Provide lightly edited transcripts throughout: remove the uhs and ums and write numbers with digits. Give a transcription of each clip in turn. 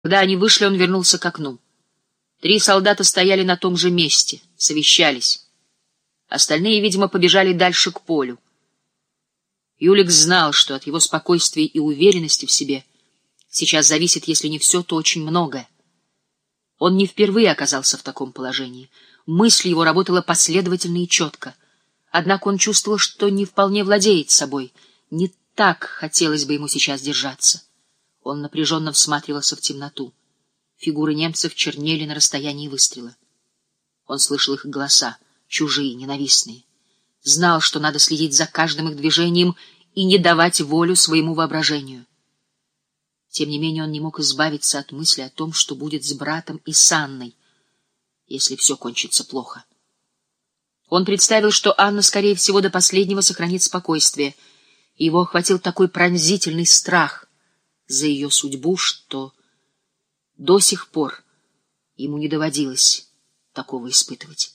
Когда они вышли, он вернулся к окну. 3 солдата стояли на том же месте, совещались. Остальные, видимо, побежали дальше к полю. Юлик знал, что от его спокойствия и уверенности в себе сейчас зависит, если не все, то очень многое. Он не впервые оказался в таком положении. Мысль его работала последовательно и четко. Однако он чувствовал, что не вполне владеет собой. Не так хотелось бы ему сейчас держаться. Он напряженно всматривался в темноту. Фигуры немцев чернели на расстоянии выстрела. Он слышал их голоса, чужие, ненавистные. Знал, что надо следить за каждым их движением и не давать волю своему воображению. Тем не менее он не мог избавиться от мысли о том, что будет с братом и с Анной, если все кончится плохо. Он представил, что Анна, скорее всего, до последнего сохранит спокойствие, и его охватил такой пронзительный страх за ее судьбу, что до сих пор ему не доводилось такого испытывать.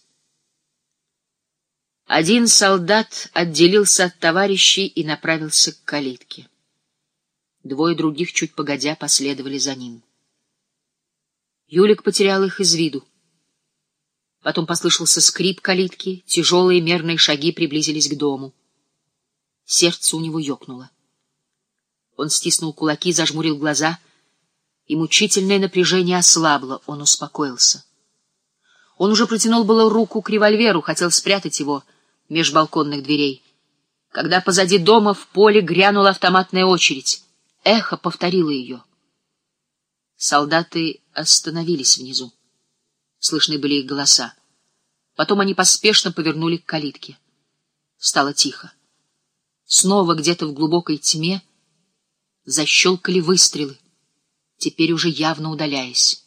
Один солдат отделился от товарищей и направился к калитке. 2 других чуть погодя последовали за ним. Юлик потерял их из виду. Потом послышался скрип калитки, тяжелые мерные шаги приблизились к дому. Сердце у него ёкнуло. Он стиснул кулаки, зажмурил глаза, и мучительное напряжение ослабло, он успокоился. Он уже протянул было руку к револьверу, хотел спрятать его меж балконных дверей, когда позади дома в поле грянула автоматная очередь. Эхо повторило ее. Солдаты остановились внизу. Слышны были их голоса. Потом они поспешно повернули к калитке. Стало тихо. Снова где-то в глубокой тьме защелкали выстрелы, теперь уже явно удаляясь.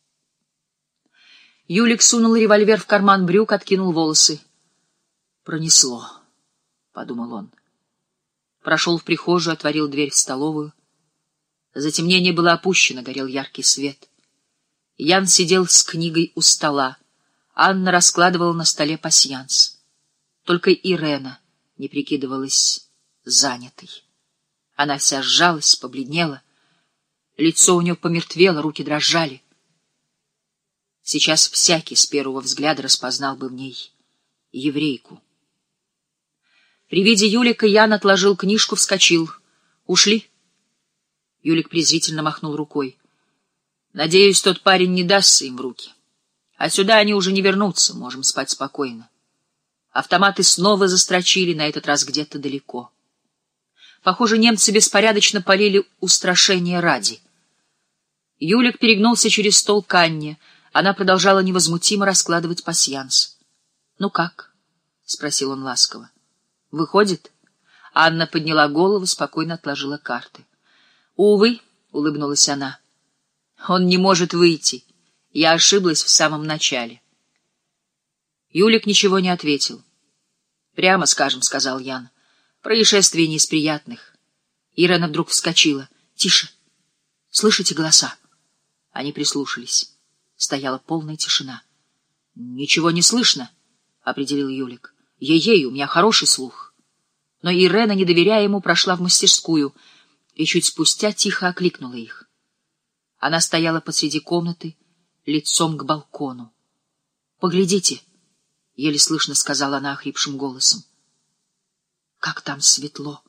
Юлик сунул револьвер в карман брюк, откинул волосы. «Пронесло», — подумал он. Прошел в прихожую, отворил дверь в столовую. Затемнение было опущено, горел яркий свет. Ян сидел с книгой у стола. Анна раскладывала на столе пасьянс. Только Ирена не прикидывалась занятой. Она вся сжалась, побледнела. Лицо у нее помертвело, руки дрожали. Сейчас всякий с первого взгляда распознал бы в ней еврейку. При виде Юлика Ян отложил книжку, вскочил. «Ушли?» Юлик презрительно махнул рукой. «Надеюсь, тот парень не дастся им в руки. А сюда они уже не вернутся, можем спать спокойно». Автоматы снова застрочили, на этот раз где-то далеко. Похоже, немцы беспорядочно полили устрашения ради. Юлик перегнулся через стол к Анне. Она продолжала невозмутимо раскладывать пасьянс. «Ну как?» — спросил он ласково. «Выходит?» Анна подняла голову, спокойно отложила карты. «Увы», — улыбнулась она, — «он не может выйти. Я ошиблась в самом начале». Юлик ничего не ответил. «Прямо скажем», — сказал Ян, — «происшествие не из приятных». Ирена вдруг вскочила. «Тише! Слышите голоса?» Они прислушались. Стояла полная тишина. «Ничего не слышно», — определил Юлик. «Ей-ей, у меня хороший слух». Но Ирена, не доверяя ему, прошла в мастерскую и чуть спустя тихо окликнула их. Она стояла посреди комнаты, лицом к балкону. «Поглядите», — еле слышно сказала она охрипшим голосом. «Как там светло!»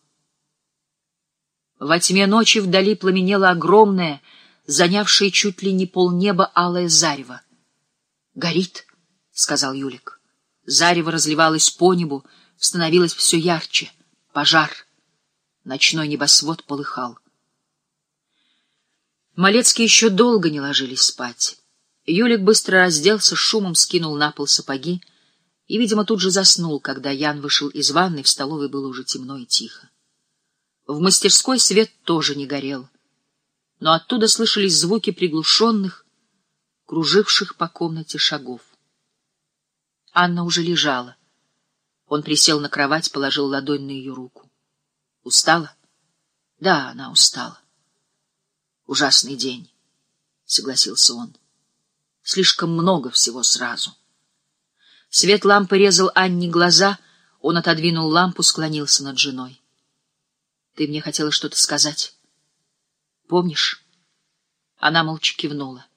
Во тьме ночи вдали пламенело огромное, занявшее чуть ли не полнеба алое зарево. «Горит», — сказал Юлик. Зарево разливалось по небу, становилось все ярче. Пожар. Ночной небосвод полыхал. Малецкие еще долго не ложились спать. Юлик быстро разделся, шумом скинул на пол сапоги и, видимо, тут же заснул, когда Ян вышел из ванной, в столовой было уже темно и тихо. В мастерской свет тоже не горел, но оттуда слышались звуки приглушенных, круживших по комнате шагов. Анна уже лежала. Он присел на кровать, положил ладонь на ее руку. «Устала?» «Да, она устала». «Ужасный день», — согласился он. «Слишком много всего сразу». Свет лампы резал Анне глаза, он отодвинул лампу, склонился над женой. «Ты мне хотела что-то сказать. Помнишь?» Она молча кивнула.